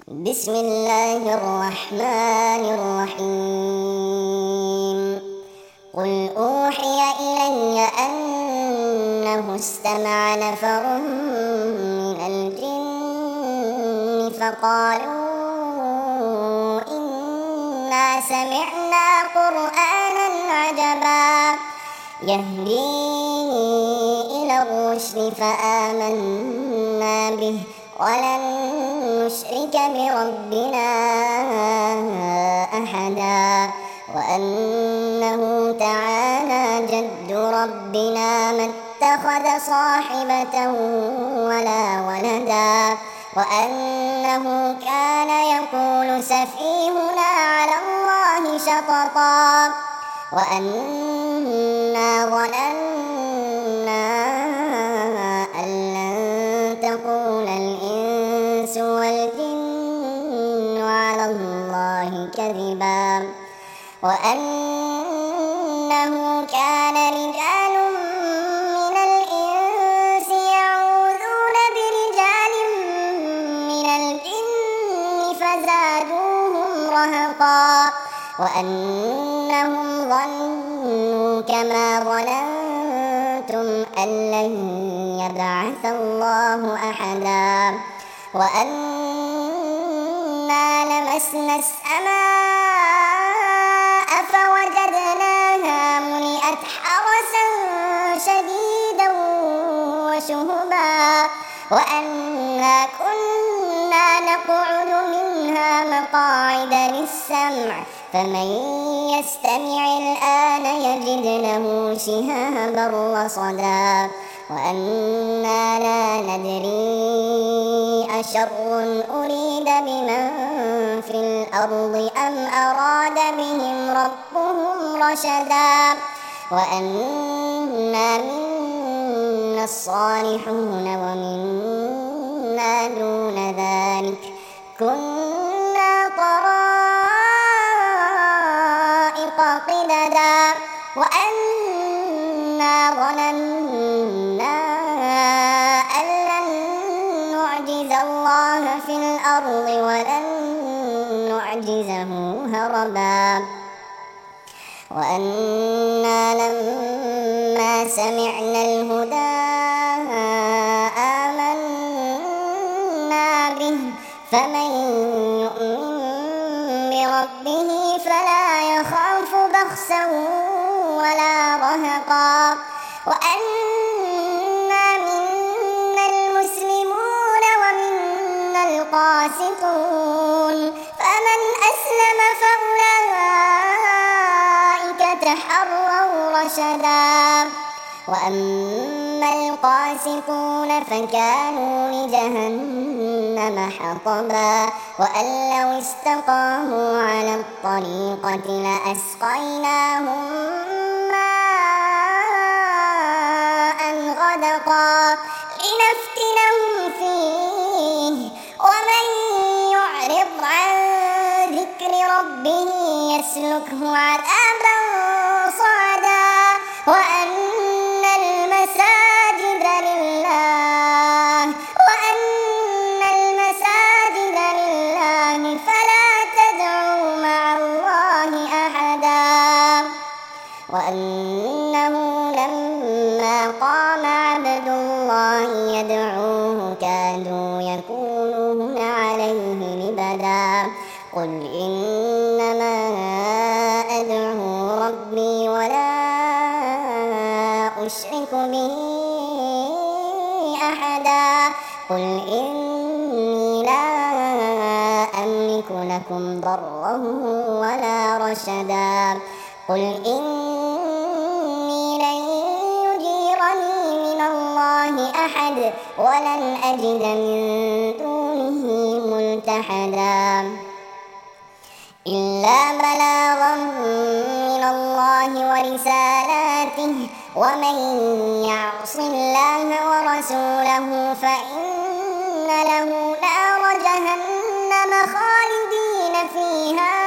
بسم الله الرحمن الرحيم قل أوحي إلي أنه استمع نفر من الجن فقالوا إنا سمعنا قرآنا عجبا يهدي إلى الرشد فآمنا به ولن نشرك بربنا أحدا وأنه تعالى جد ربنا ما اتخذ صاحبة ولا ولدا وأنه كان يقول سفيهنا على الله شططا وأنا ظننا أن لن تقول الإنس والجن على الله كذبا وأنه كان رجال من الإنس يعوذون برجال من الجن فزادوهم رهقا وأنهم ظنوا كما ظننتم أن لن يبعث الله أحدا وأنا لمسنا السماء فوجدناها ملئت حرسا شديدا وشهبا وأنا كنا نقعد منها مقاعد للسمع فمن يستمع الآن يجد له شهابا رصدا وأنا لا ندري أشر أريد بمن في الأرض أم أراد بهم ربهم رشدا وأنا منا الصالحون ومنا دون ذلك كنا طرائق قددا وأنا ظننا أن لن نعجز الله في الأرض ولن نعجزه هربا وأنا لما سمعنا الهدى آمنا به فمن يؤمن بربه فلا يخاف بخسا ولا رهقا وأنا منا المسلمون ومنا القاسطون فمن أسلم فأولئك تحروا رشدا وأما القاسطون فكانوا لجهنم حطبا وأن لو استقاموا على الطريقة لأسقيناهم ماء غدقا لنفتنهم فيه ومن يعرض عن ذكر ربه يسلكه عذابا صعدا وأن المساجد لله فلا تدعوا مع الله أحدا وأنه لما قام عبد الله يدعوه كادوا يكونون عليه لبدا قل إنما أدعو ربي ولا أشرك به أحدا قل إني لا أملك لكم ضرا ولا رشدا قل إني لن يجيرني من الله أحد ولن أجد من دونه ملتحدا إلا بلاغا من الله ورسالاته ومن يعص الله ورسوله فإن له نار جهنم خالدين فيها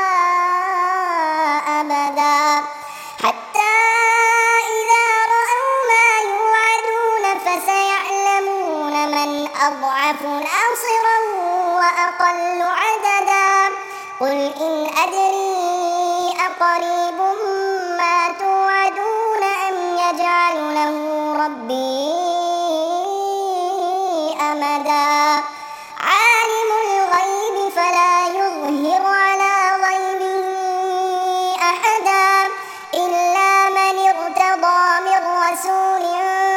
أبدا حتى إذا رأوا ما يوعدون فسيعلمون من أضعف ناصرا أقل عددا قل إن أدري أقريب ما توعدون أم يجعل له ربي أمدا عالم الغيب فلا يظهر على غيبه أحدا إلا من ارتضى من رسول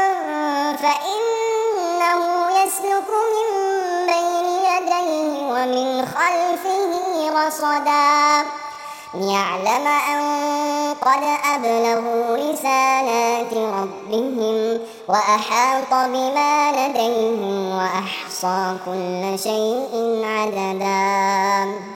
فإنه يسلك من بين يديه ومن خلفه رصدا ليعلم أن قد أبلغوا رسالات ربهم وأحاط بما لديهم وأحصى كل شيء عددا.